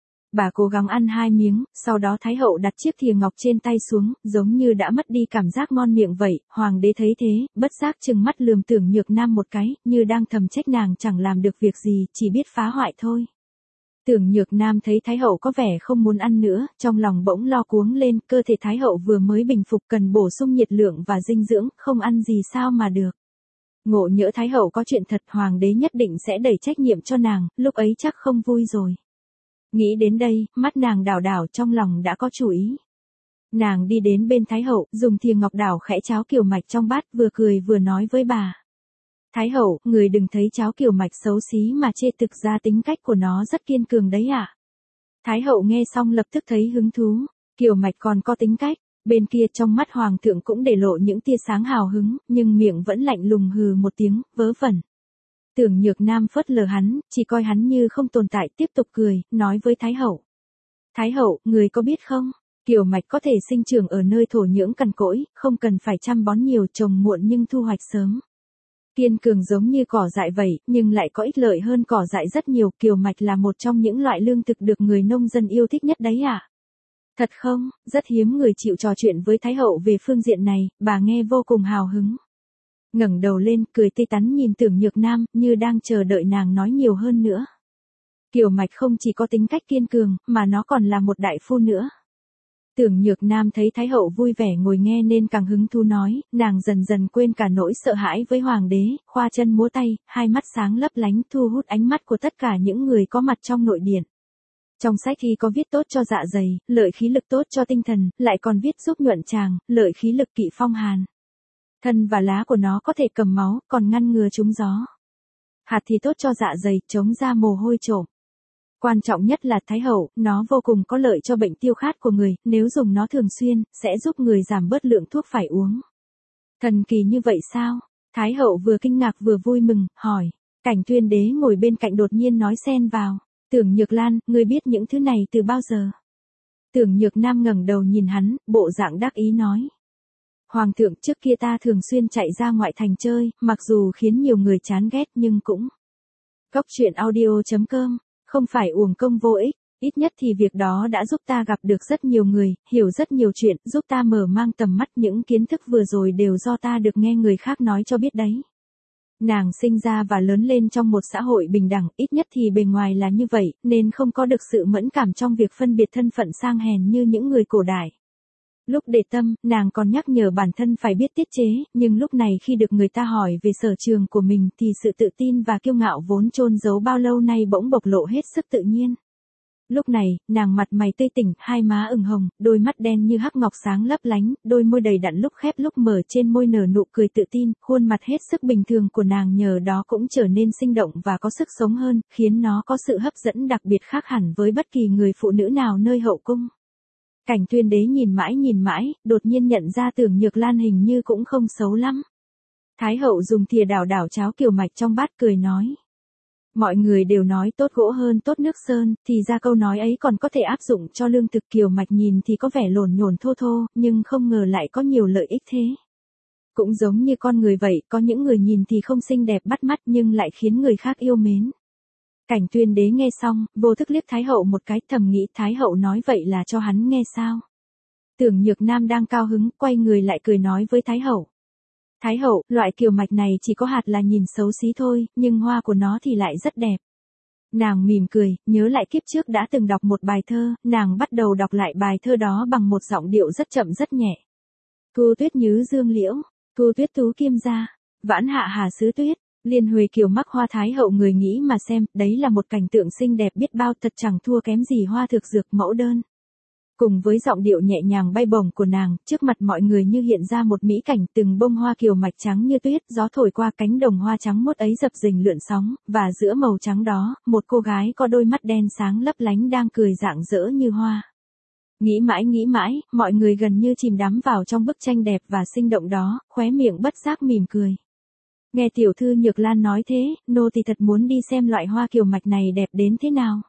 Bà cố gắng ăn 2 miếng, sau đó Thái hậu đặt chiếc thìa ngọc trên tay xuống, giống như đã mất đi cảm giác ngon miệng vậy. Hoàng đế thấy thế, bất giác trừng mắt lườm Tưởng Nhược Nam một cái, như đang thầm trách nàng chẳng làm được việc gì, chỉ biết phá hoại thôi. Tưởng Nhược Nam thấy Thái hậu có vẻ không muốn ăn nữa, trong lòng bỗng lo cuống lên, cơ thể Thái hậu vừa mới bình phục cần bổ sung nhiệt lượng và dinh dưỡng, không ăn gì sao mà được. Ngộ nhỡ Thái hậu có chuyện thật, hoàng đế nhất định sẽ đẩy trách nhiệm cho nàng, lúc ấy chắc không vui rồi. Nghĩ đến đây, mắt nàng đảo đảo, trong lòng đã có chủ ý. Nàng đi đến bên Thái hậu, dùng thìa ngọc đảo khẽ cháo kiều mạch trong bát, vừa cười vừa nói với bà. Thái hậu, người đừng thấy cháo kiều mạch xấu xí mà chê, thực ra tính cách của nó rất kiên cường đấy ạ. Thái hậu nghe xong lập tức thấy hứng thú, kiều mạch còn có tính cách. Bên kia trong mắt hoàng thượng cũng để lộ những tia sáng hào hứng, nhưng miệng vẫn lạnh lùng hừ một tiếng, vớ vẩn. Tưởng Nhược Nam phớt lờ hắn, chỉ coi hắn như không tồn tại, tiếp tục cười, nói với Thái hậu. Thái hậu, người có biết không, kiều mạch có thể sinh trưởng ở nơi thổ nhưỡng cằn cỗi, không cần phải chăm bón nhiều, trồng muộn nhưng thu hoạch sớm. Kiên cường giống như cỏ dại vậy, nhưng lại có ích lợi hơn cỏ dại rất nhiều, kiều mạch là một trong những loại lương thực được người nông dân yêu thích nhất đấy ạ. Thật không, rất hiếm người chịu trò chuyện với Thái hậu về phương diện này, bà nghe vô cùng hào hứng. ngẩng đầu lên, cười tươi tắn nhìn Tưởng Nhược Nam, như đang chờ đợi nàng nói nhiều hơn nữa. Kiều Mạch không chỉ có tính cách kiên cường, mà nó còn là một đại phu nữa. Tưởng Nhược Nam thấy Thái hậu vui vẻ ngồi nghe nên càng hứng thú nói, nàng dần dần quên cả nỗi sợ hãi với hoàng đế, khoa chân múa tay, hai mắt sáng lấp lánh thu hút ánh mắt của tất cả những người có mặt trong nội điện. Trong sách thì có viết tốt cho dạ dày, lợi khí lực tốt cho tinh thần, lại còn viết giúp nhuận tràng, lợi khí lực kỵ phong hàn. Thân và lá của nó có thể cầm máu, còn ngăn ngừa trúng gió. Hạt thì tốt cho dạ dày, chống ra mồ hôi trộm. Quan trọng nhất là Thái hậu, nó vô cùng có lợi cho bệnh tiêu khát của người, nếu dùng nó thường xuyên, sẽ giúp người giảm bớt lượng thuốc phải uống. Thần kỳ như vậy sao? Thái hậu vừa kinh ngạc vừa vui mừng, hỏi. Cảnh Tuyên đế ngồi bên cạnh đột nhiên nói xen vào. Tưởng Nhược Lan, ngươi biết những thứ này từ bao giờ? Tưởng Nhược Nam ngẩng đầu nhìn hắn, bộ dạng đắc ý nói. Hoàng thượng, trước kia ta thường xuyên chạy ra ngoại thành chơi, mặc dù khiến nhiều người chán ghét nhưng cũng. Cóc truyện audio.com, không phải uổng công vô ích, ít nhất thì việc đó đã giúp ta gặp được rất nhiều người, hiểu rất nhiều chuyện, giúp ta mở mang tầm mắt, những kiến thức vừa rồi đều do ta được nghe người khác nói cho biết đấy. Nàng sinh ra và lớn lên trong một xã hội bình đẳng, ít nhất thì bề ngoài là như vậy, nên không có được sự mẫn cảm trong việc phân biệt thân phận sang hèn như những người cổ đại. Lúc đề tâm, nàng còn nhắc nhở bản thân phải biết tiết chế, nhưng lúc này khi được người ta hỏi về sở trường của mình thì sự tự tin và kiêu ngạo vốn chôn giấu bao lâu nay bỗng bộc lộ hết sức tự nhiên. Lúc này, nàng mặt mày tươi tỉnh, hai má ửng hồng, đôi mắt đen như hắc ngọc sáng lấp lánh, đôi môi đầy đặn lúc khép lúc mở, trên môi nở nụ cười tự tin, khuôn mặt hết sức bình thường của nàng nhờ đó cũng trở nên sinh động và có sức sống hơn, khiến nó có sự hấp dẫn đặc biệt khác hẳn với bất kỳ người phụ nữ nào nơi hậu cung. Cảnh Tuyên đế nhìn mãi, đột nhiên nhận ra Tưởng Nhược Lan hình như cũng không xấu lắm. Thái hậu dùng thìa đảo đảo cháo Kiều Mạch trong bát cười nói. Mọi người đều nói tốt gỗ hơn tốt nước sơn, thì ra câu nói ấy còn có thể áp dụng cho lương thực. Kiều Mạch nhìn thì có vẻ lổn nhổn thô thô, nhưng không ngờ lại có nhiều lợi ích thế. Cũng giống như con người vậy, có những người nhìn thì không xinh đẹp bắt mắt nhưng lại khiến người khác yêu mến. Cảnh Tuyên đế nghe xong, vô thức liếc Thái hậu một cái, thầm nghĩ Thái hậu nói vậy là cho hắn nghe sao. Tưởng Nhược Nam đang cao hứng, quay người lại cười nói với Thái hậu. Thái hậu, loại kiều mạch này chỉ có hạt là nhìn xấu xí thôi, nhưng hoa của nó thì lại rất đẹp. Nàng mỉm cười, nhớ lại kiếp trước đã từng đọc một bài thơ, nàng bắt đầu đọc lại bài thơ đó bằng một giọng điệu rất chậm rất nhẹ. Thu tuyết nhứ dương liễu, thu tuyết tú kim gia, vãn hạ hà sứ tuyết. Liên Huệ Kiều mắc hoa Thái hậu, người nghĩ mà xem, đấy là một cảnh tượng xinh đẹp biết bao, thật chẳng thua kém gì hoa thực dược mẫu đơn. Cùng với giọng điệu nhẹ nhàng bay bổng của nàng, trước mặt mọi người như hiện ra một mỹ cảnh, từng bông hoa kiều mạch trắng như tuyết, gió thổi qua cánh đồng hoa trắng mốt ấy dập dềnh lượn sóng, và giữa màu trắng đó, một cô gái có đôi mắt đen sáng lấp lánh đang cười rạng rỡ như hoa. Nghĩ mãi, mọi người gần như chìm đắm vào trong bức tranh đẹp và sinh động đó, khóe miệng bất giác mỉm cười. Nghe tiểu thư Nhược Lan nói thế, nô tỳ thật muốn đi xem loại hoa kiều mạch này đẹp đến thế nào.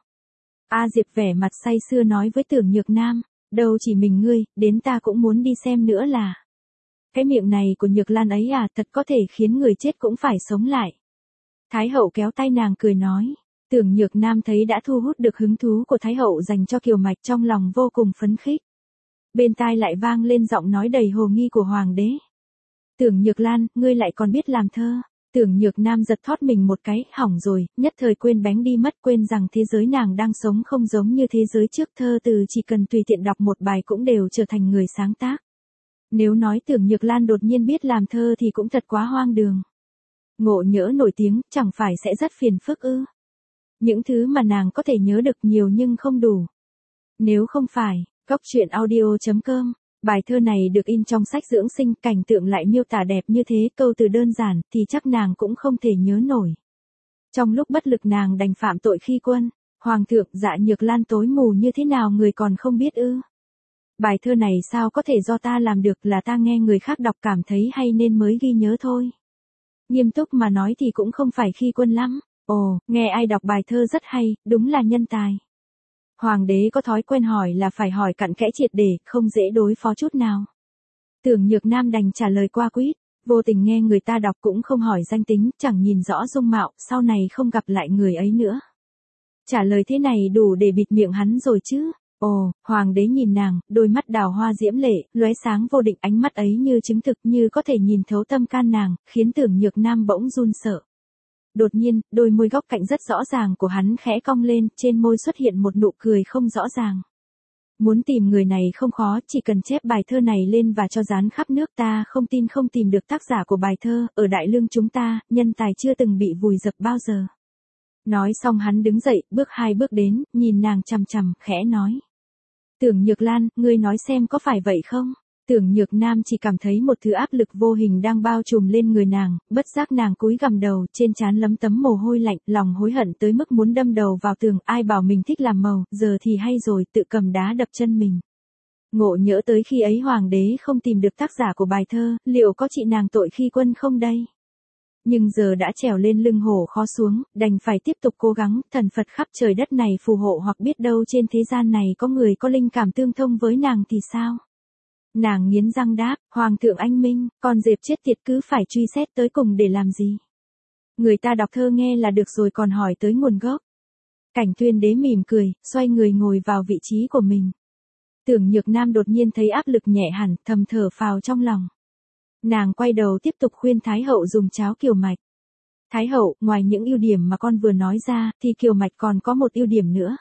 A Diệp vẻ mặt say sưa nói với Tưởng Nhược Nam, đâu chỉ mình ngươi, đến ta cũng muốn đi xem nữa là. Cái miệng này của Nhược Lan ấy à, thật có thể khiến người chết cũng phải sống lại. Thái hậu kéo tay nàng cười nói. Tưởng Nhược Nam thấy đã thu hút được hứng thú của Thái hậu dành cho kiều mạch, trong lòng vô cùng phấn khích. Bên tai lại vang lên giọng nói đầy hồ nghi của hoàng đế. Tưởng Nhược Lan, ngươi lại còn biết làm thơ. Tưởng Nhược Nam giật thót mình một cái, hỏng rồi, nhất thời quên bánh đi mất, quên rằng thế giới nàng đang sống không giống như thế giới trước, thơ từ chỉ cần tùy tiện đọc một bài cũng đều trở thành người sáng tác. Nếu nói Tưởng Nhược Lan đột nhiên biết làm thơ thì cũng thật quá hoang đường. Ngộ nhỡ nổi tiếng, chẳng phải sẽ rất phiền phức ư? Những thứ mà nàng có thể nhớ được nhiều nhưng không đủ. Nếu không phải, Cóc truyện audio.com. Bài thơ này được in trong sách dưỡng sinh, cảnh tượng lại miêu tả đẹp như thế, câu từ đơn giản, thì chắc nàng cũng không thể nhớ nổi. Trong lúc bất lực nàng đành phạm tội khi quân. Hoàng thượng, dạ Nhược Lan tối mù như thế nào người còn không biết ư? Bài thơ này sao có thể do ta làm được, là ta nghe người khác đọc cảm thấy hay nên mới ghi nhớ thôi. Nghiêm túc mà nói thì cũng không phải khi quân lắm. Ồ, nghe ai đọc bài thơ rất hay, đúng là nhân tài. Hoàng đế có thói quen hỏi là phải hỏi cặn kẽ triệt để, không dễ đối phó chút nào. Tưởng Nhược Nam đành trả lời qua quýt, vô tình nghe người ta đọc cũng không hỏi danh tính, chẳng nhìn rõ dung mạo, sau này không gặp lại người ấy nữa. Trả lời thế này đủ để bịt miệng hắn rồi chứ. Ồ, hoàng đế nhìn nàng, đôi mắt đào hoa diễm lệ, lóe sáng vô định, ánh mắt ấy như chứng thực, như có thể nhìn thấu tâm can nàng, khiến Tưởng Nhược Nam bỗng run sợ. Đột nhiên, đôi môi góc cạnh rất rõ ràng của hắn khẽ cong lên, trên môi xuất hiện một nụ cười không rõ ràng. Muốn tìm người này không khó, chỉ cần chép bài thơ này lên và cho dán khắp nước, ta không tin không tìm được tác giả của bài thơ, ở Đại Lương chúng ta, nhân tài chưa từng bị vùi dập bao giờ. Nói xong hắn đứng dậy, bước 2 bước đến, nhìn nàng chằm chằm, khẽ nói. Tưởng Nhược Lan, ngươi nói xem có phải vậy không? Tưởng Nhược Nam chỉ cảm thấy một thứ áp lực vô hình đang bao trùm lên người nàng, bất giác nàng cúi gằm đầu, trên trán lấm tấm mồ hôi lạnh, lòng hối hận tới mức muốn đâm đầu vào tường, ai bảo mình thích làm màu, giờ thì hay rồi, tự cầm đá đập chân mình. Ngộ nhỡ tới khi ấy hoàng đế không tìm được tác giả của bài thơ, liệu có trị nàng tội khi quân không đây? Nhưng giờ đã trèo lên lưng hổ khó xuống, đành phải tiếp tục cố gắng, thần Phật khắp trời đất này phù hộ, hoặc biết đâu trên thế gian này có người có linh cảm tương thông với nàng thì sao? Nàng nghiến răng đáp, Hoàng thượng anh minh, con dẹp chết tiệt cứ phải truy xét tới cùng để làm gì? Người ta đọc thơ nghe là được rồi còn hỏi tới nguồn gốc. Cảnh Tuyên đế mỉm cười, xoay người ngồi vào vị trí của mình. Tưởng Nhược Nam đột nhiên thấy áp lực nhẹ hẳn, thầm thở phào trong lòng. Nàng quay đầu tiếp tục khuyên Thái hậu dùng cháo kiều mạch. Thái hậu, ngoài những ưu điểm mà con vừa nói ra, thì kiều mạch còn có một ưu điểm nữa.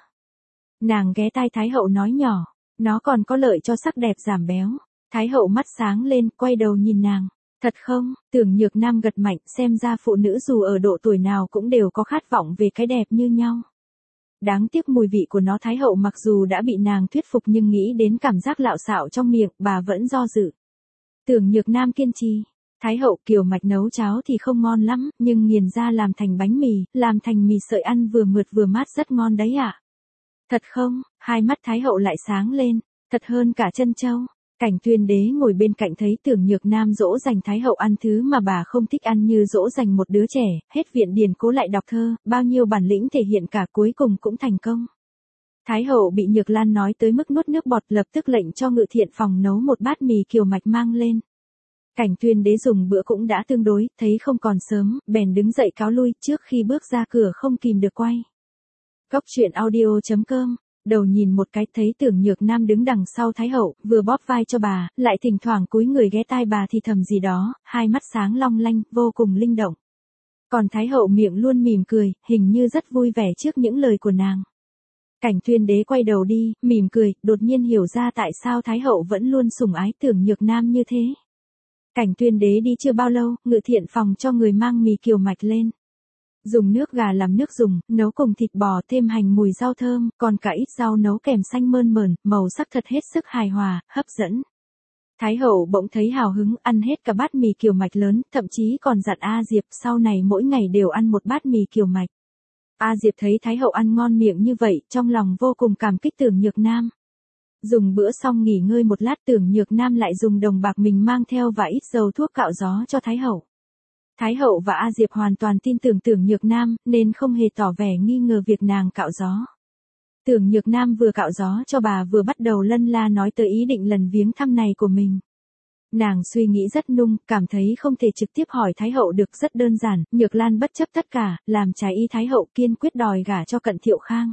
Nàng ghé tai Thái hậu nói nhỏ, nó còn có lợi cho sắc đẹp giảm béo. Thái hậu mắt sáng lên, quay đầu nhìn nàng. Thật không? Tưởng Nhược Nam gật mạnh, xem ra phụ nữ dù ở độ tuổi nào cũng đều có khát vọng về cái đẹp như nhau. Đáng tiếc mùi vị của nó. Thái hậu mặc dù đã bị nàng thuyết phục nhưng nghĩ đến cảm giác lạo xạo trong miệng, bà vẫn do dự. Tưởng Nhược Nam kiên trì. Thái hậu, kiều mạch nấu cháo thì không ngon lắm, nhưng nghiền ra làm thành bánh mì, làm thành mì sợi ăn vừa mượt vừa mát rất ngon đấy ạ. Thật không? Hai mắt Thái hậu lại sáng lên. Thật hơn cả chân châu. Cảnh Tuyên đế ngồi bên cạnh thấy Tưởng Nhược Nam dỗ dành Thái hậu ăn thứ mà bà không thích ăn như dỗ dành một đứa trẻ, hết viện điền cố lại đọc thơ, bao nhiêu bản lĩnh thể hiện cả, cuối cùng cũng thành công. Thái hậu bị Nhược Lan nói tới mức nuốt nước bọt, lập tức lệnh cho ngự thiện phòng nấu một bát mì kiều mạch mang lên. Cảnh Tuyên đế dùng bữa cũng đã tương đối, thấy không còn sớm, bèn đứng dậy cáo lui, trước khi bước ra cửa không kìm được quay. Góc truyện audio.com. Đầu nhìn một cái thấy Tưởng Nhược Nam đứng đằng sau Thái hậu, vừa bóp vai cho bà, lại thỉnh thoảng cúi người ghé tai bà thì thầm gì đó, hai mắt sáng long lanh, vô cùng linh động. Còn Thái hậu miệng luôn mỉm cười, hình như rất vui vẻ trước những lời của nàng. Cảnh Tuyên đế quay đầu đi, mỉm cười, đột nhiên hiểu ra tại sao Thái hậu vẫn luôn sủng ái Tưởng Nhược Nam như thế. Cảnh Tuyên đế đi chưa bao lâu, ngự thiện phòng cho người mang mì kiều mạch lên. Dùng nước gà làm nước dùng, nấu cùng thịt bò, thêm hành mùi rau thơm, còn cả ít rau nấu kèm xanh mơn mởn, màu sắc thật hết sức hài hòa, hấp dẫn. Thái hậu bỗng thấy hào hứng, ăn hết cả bát mì kiều mạch lớn, thậm chí còn dặn A Diệp sau này mỗi ngày đều ăn một bát mì kiều mạch. A Diệp thấy Thái hậu ăn ngon miệng như vậy, trong lòng vô cùng cảm kích Tưởng Nhược Nam. Dùng bữa xong nghỉ ngơi một lát, Tưởng Nhược Nam lại dùng đồng bạc mình mang theo và ít dầu thuốc cạo gió cho Thái hậu. Thái hậu và A Diệp hoàn toàn tin tưởng Tưởng Nhược Nam, nên không hề tỏ vẻ nghi ngờ việc nàng cạo gió. Tưởng Nhược Nam vừa cạo gió cho bà vừa bắt đầu lân la nói tới ý định lần viếng thăm này của mình. Nàng suy nghĩ rất nung, cảm thấy không thể trực tiếp hỏi Thái hậu được, rất đơn giản, Nhược Lan bất chấp tất cả, làm trái ý Thái hậu, kiên quyết đòi gả cho Cận Thiệu Khang.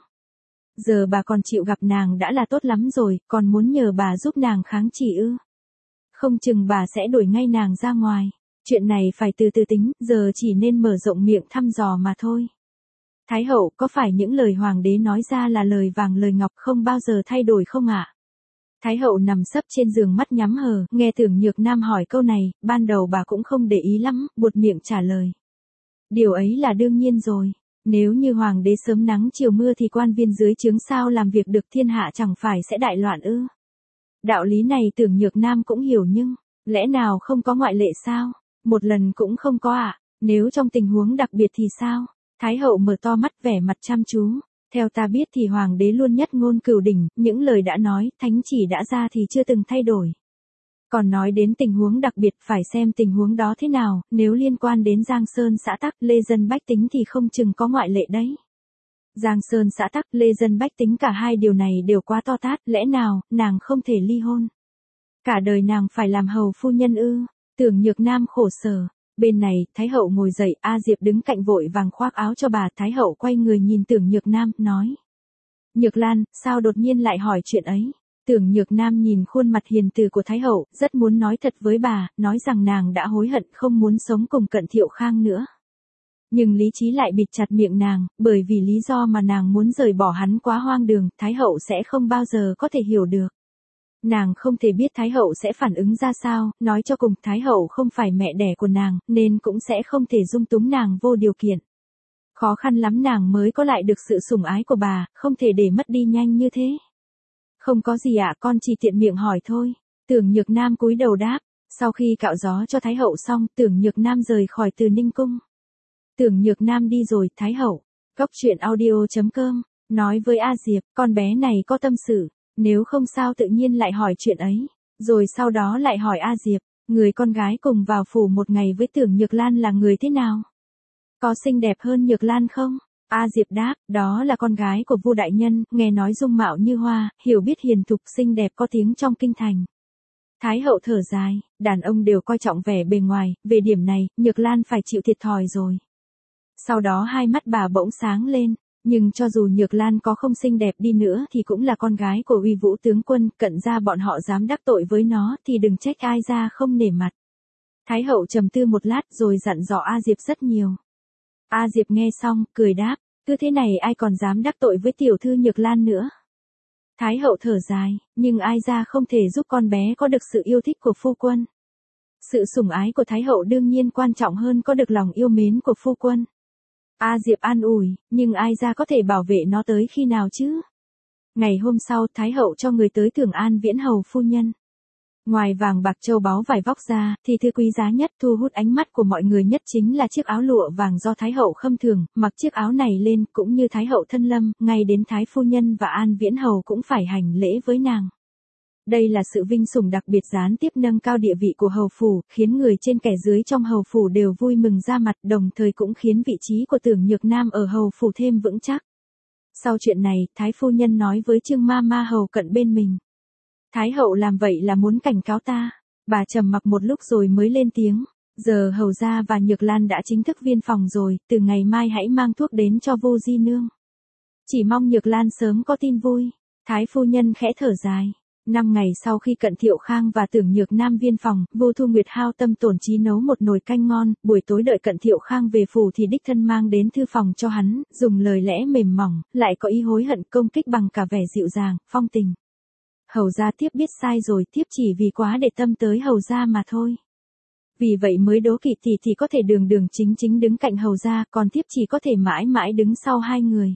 Giờ bà còn chịu gặp nàng đã là tốt lắm rồi, còn muốn nhờ bà giúp nàng kháng chỉ ư? Không chừng bà sẽ đuổi ngay nàng ra ngoài. Chuyện này phải từ từ tính, giờ chỉ nên mở rộng miệng thăm dò mà thôi. Thái hậu, có phải những lời hoàng đế nói ra là lời vàng lời ngọc không bao giờ thay đổi không ạ? Thái hậu nằm sấp trên giường mắt nhắm hờ, nghe Tưởng Nhược Nam hỏi câu này, ban đầu bà cũng không để ý lắm, buột miệng trả lời. Điều ấy là đương nhiên rồi. Nếu như hoàng đế sớm nắng chiều mưa thì quan viên dưới trướng sao làm việc được, thiên hạ chẳng phải sẽ đại loạn ư? Đạo lý này Tưởng Nhược Nam cũng hiểu nhưng, lẽ nào không có ngoại lệ sao? Một lần cũng không có ạ. Nếu trong tình huống đặc biệt thì sao? Thái hậu mở to mắt vẻ mặt chăm chú. Theo ta biết thì hoàng đế luôn nhất ngôn cửu đỉnh, những lời đã nói, thánh chỉ đã ra thì chưa từng thay đổi. Còn nói đến tình huống đặc biệt phải xem tình huống đó thế nào, nếu liên quan đến Giang Sơn xã tắc, lê dân bách tính thì không chừng có ngoại lệ đấy. Giang Sơn xã tắc, lê dân bách tính cả hai điều này đều quá to tát, lẽ nào, nàng không thể ly hôn? Cả đời nàng phải làm hầu phu nhân ư? Tưởng Nhược Nam khổ sở. Bên này, Thái hậu ngồi dậy, A Diệp đứng cạnh vội vàng khoác áo cho bà, Thái hậu quay người nhìn Tưởng Nhược Nam, nói. Nhược Lan, sao đột nhiên lại hỏi chuyện ấy? Tưởng Nhược Nam nhìn khuôn mặt hiền từ của Thái hậu, rất muốn nói thật với bà, nói rằng nàng đã hối hận không muốn sống cùng Cận Thiệu Khang nữa. Nhưng lý trí lại bịt chặt miệng nàng, bởi vì lý do mà nàng muốn rời bỏ hắn quá hoang đường, Thái hậu sẽ không bao giờ có thể hiểu được. Nàng không thể biết Thái hậu sẽ phản ứng ra sao, nói cho cùng Thái hậu không phải mẹ đẻ của nàng, nên cũng sẽ không thể dung túng nàng vô điều kiện. Khó khăn lắm nàng mới có lại được sự sủng ái của bà, không thể để mất đi nhanh như thế. Không có gì ạ, con chỉ tiện miệng hỏi thôi. Tưởng Nhược Nam cúi đầu đáp, sau khi cạo gió cho Thái hậu xong, Tưởng Nhược Nam rời khỏi Từ Ninh cung. Tưởng Nhược Nam đi rồi, Thái hậu. Góc truyện audio.com, nói với A Diệp, con bé này có tâm sự, nếu không sao tự nhiên lại hỏi chuyện ấy. Rồi sau đó lại hỏi A Diệp, người con gái cùng vào phủ một ngày với Tưởng Nhược Lan là người thế nào? Có xinh đẹp hơn Nhược Lan không? A Diệp đáp, đó là con gái của Vu đại nhân, nghe nói dung mạo như hoa, hiểu biết hiền thục xinh đẹp có tiếng trong kinh thành. Thái hậu thở dài, đàn ông đều coi trọng vẻ bề ngoài, về điểm này, Nhược Lan phải chịu thiệt thòi rồi. Sau đó hai mắt bà bỗng sáng lên, nhưng cho dù Nhược Lan có không xinh đẹp đi nữa thì cũng là con gái của Uy Vũ tướng quân, Cận gia bọn họ dám đắc tội với nó thì đừng trách ai ra không nể mặt. Thái hậu trầm tư một lát rồi dặn dò A Diệp rất nhiều. A Diệp nghe xong, cười đáp, cứ thế này ai còn dám đắc tội với tiểu thư Nhược Lan nữa. Thái hậu thở dài, nhưng ai ra không thể giúp con bé có được sự yêu thích của phu quân. Sự sủng ái của Thái hậu đương nhiên quan trọng hơn có được lòng yêu mến của phu quân. A Diệp an ủi, nhưng ai ra có thể bảo vệ nó tới khi nào chứ? Ngày hôm sau, Thái hậu cho người tới thưởng An Viễn hầu phu nhân. Ngoài vàng bạc châu báu vải vóc ra, thì thứ quý giá nhất thu hút ánh mắt của mọi người nhất chính là chiếc áo lụa vàng do Thái hậu khâm thường, mặc chiếc áo này lên cũng như Thái hậu thân lâm, ngay đến Thái phu nhân và An Viễn hầu cũng phải hành lễ với nàng. Đây là sự vinh sủng đặc biệt gián tiếp nâng cao địa vị của hầu phủ, khiến người trên kẻ dưới trong hầu phủ đều vui mừng ra mặt, đồng thời cũng khiến vị trí của Tưởng Nhược Nam ở hầu phủ thêm vững chắc. Sau chuyện này, Thái phu nhân nói với Trương ma ma hầu cận bên mình. Thái hậu làm vậy là muốn cảnh cáo ta. Bà trầm mặc một lúc rồi mới lên tiếng. Giờ hầu gia và Nhược Lan đã chính thức viên phòng rồi, từ ngày mai hãy mang thuốc đến cho Vô Di Nương. Chỉ mong Nhược Lan sớm có tin vui. Thái phu nhân khẽ thở dài. 5 ngày sau khi Cận Thiệu Khang và Tưởng Nhược Nam viên phòng, Vô Thu Nguyệt hao tâm tổn trí nấu một nồi canh ngon, buổi tối đợi Cận Thiệu Khang về phủ thì đích thân mang đến thư phòng cho hắn, dùng lời lẽ mềm mỏng, lại có ý hối hận công kích bằng cả vẻ dịu dàng, phong tình. Hầu gia tiếp biết sai rồi, tiếp chỉ vì quá để tâm tới hầu gia mà thôi. Vì vậy mới đố kỵ thì có thể đường đường chính chính đứng cạnh hầu gia, còn tiếp chỉ có thể mãi mãi đứng sau hai người.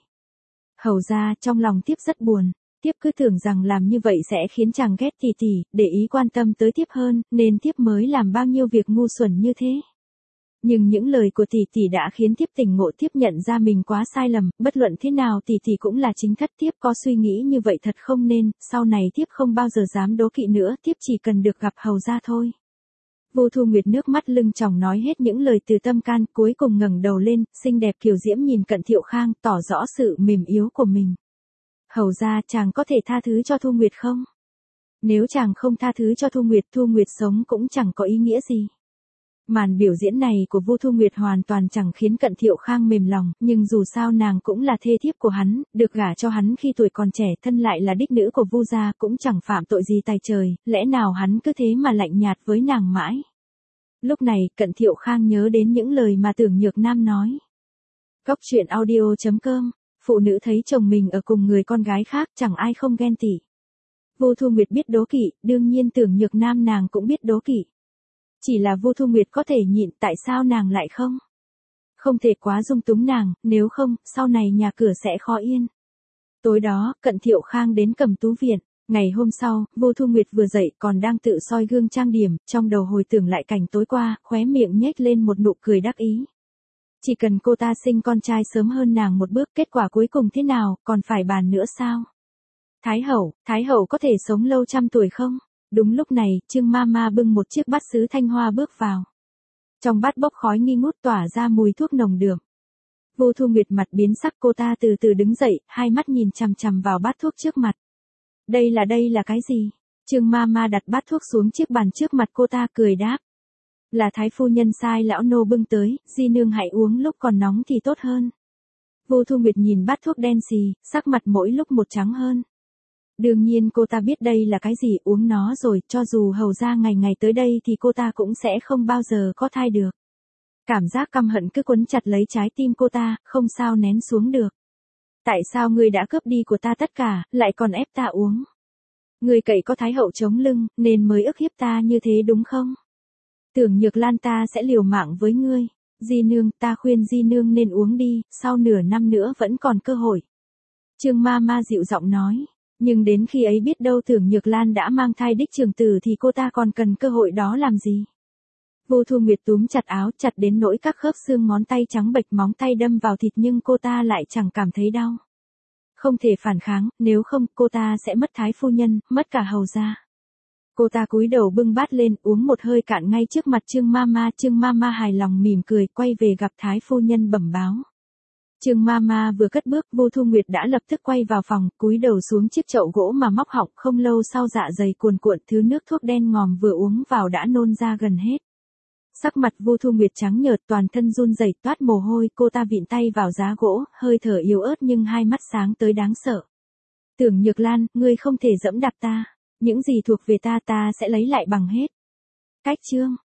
Hầu gia trong lòng tiếp rất buồn. Tiếp cứ tưởng rằng làm như vậy sẽ khiến chàng ghét tỷ, để ý quan tâm tới tiếp hơn, nên tiếp mới làm bao nhiêu việc ngu xuẩn như thế. Nhưng những lời của tỷ đã khiến tiếp tỉnh ngộ, tiếp nhận ra mình quá sai lầm, bất luận thế nào tỷ cũng là chính thất, tiếp có suy nghĩ như vậy thật không nên, sau này tiếp không bao giờ dám đố kỵ nữa, tiếp chỉ cần được gặp hầu gia thôi. Vô Thu Nguyệt nước mắt lưng tròng nói hết những lời từ tâm can, cuối cùng ngẩng đầu lên, xinh đẹp kiều diễm nhìn Cận Thiệu Khang, tỏ rõ sự mềm yếu của mình. Hầu gia, chàng có thể tha thứ cho Thu Nguyệt không? Nếu chàng không tha thứ cho Thu Nguyệt sống cũng chẳng có ý nghĩa gì. Màn biểu diễn này của Vu Thu Nguyệt hoàn toàn chẳng khiến Cận Thiệu Khang mềm lòng, nhưng dù sao nàng cũng là thê thiếp của hắn, được gả cho hắn khi tuổi còn trẻ, thân lại là đích nữ của Vu gia, cũng chẳng phạm tội gì tài trời, lẽ nào hắn cứ thế mà lạnh nhạt với nàng mãi? Lúc này, Cận Thiệu Khang nhớ đến những lời mà Tưởng Nhược Nam nói. Góc truyện audio.com, phụ nữ thấy chồng mình ở cùng người con gái khác, chẳng ai không ghen tị. Vô Thu Nguyệt biết đố kỵ, đương nhiên Tưởng Nhược Nam nàng cũng biết đố kỵ. Chỉ là Vô Thu Nguyệt có thể nhịn, tại sao nàng lại không? Không thể quá dung túng nàng, nếu không, sau này nhà cửa sẽ khó yên. Tối đó, Cận Thiệu Khang đến Cẩm Tú viện. Ngày hôm sau, Vô Thu Nguyệt vừa dậy còn đang tự soi gương trang điểm, trong đầu hồi tưởng lại cảnh tối qua, khóe miệng nhếch lên một nụ cười đắc ý. Chỉ cần cô ta sinh con trai sớm hơn nàng một bước, kết quả cuối cùng thế nào, còn phải bàn nữa sao? Thái hậu có thể sống lâu trăm tuổi không? Đúng lúc này, Trương ma ma bưng một chiếc bát sứ thanh hoa bước vào. Trong bát bốc khói nghi ngút tỏa ra mùi thuốc nồng đượm. Vô Thu Nguyệt mặt biến sắc, cô ta từ từ đứng dậy, hai mắt nhìn chằm chằm vào bát thuốc trước mặt. Đây là cái gì? Trương ma ma đặt bát thuốc xuống chiếc bàn trước mặt cô ta, cười đáp. Là Thái phu nhân sai lão nô bưng tới, di nương hãy uống lúc còn nóng thì tốt hơn. Vu Thu Nguyệt nhìn bát thuốc đen xì, sắc mặt mỗi lúc một trắng hơn. Đương nhiên cô ta biết đây là cái gì, uống nó rồi, cho dù hầu ra ngày ngày tới đây thì cô ta cũng sẽ không bao giờ có thai được. Cảm giác căm hận cứ quấn chặt lấy trái tim cô ta, không sao nén xuống được. Tại sao ngươi đã cướp đi của ta tất cả, lại còn ép ta uống? Ngươi cậy có thái hậu chống lưng, nên mới ức hiếp ta như thế đúng không? Tưởng Nhược Lan ta sẽ liều mạng với ngươi. Di nương, ta khuyên Di nương nên uống đi, sau nửa năm nữa vẫn còn cơ hội. Trương ma ma dịu giọng nói. Nhưng đến khi ấy biết đâu Tưởng Nhược Lan đã mang thai đích trưởng tử thì cô ta còn cần cơ hội đó làm gì? Vu Thu Nguyệt túm chặt áo, chặt đến nỗi các khớp xương ngón tay trắng bệch, móng tay đâm vào thịt nhưng cô ta lại chẳng cảm thấy đau. Không thể phản kháng, nếu không cô ta sẽ mất thái phu nhân, mất cả hầu gia. Cô ta cúi đầu bưng bát lên, uống một hơi cạn ngay trước mặt Trương Mama hài lòng mỉm cười, quay về gặp thái phu nhân bẩm báo. Trương Mama vừa cất bước, Vu Thu Nguyệt đã lập tức quay vào phòng, cúi đầu xuống chiếc chậu gỗ mà móc họng, không lâu sau dạ dày cuồn cuộn, thứ nước thuốc đen ngòm vừa uống vào đã nôn ra gần hết. Sắc mặt Vu Thu Nguyệt trắng nhợt, toàn thân run rẩy, toát mồ hôi, cô ta vịn tay vào giá gỗ, hơi thở yếu ớt nhưng hai mắt sáng tới đáng sợ. Tưởng Nhược Lan, ngươi không thể dẫm đạp ta, những gì thuộc về ta ta sẽ lấy lại bằng hết. Cách chương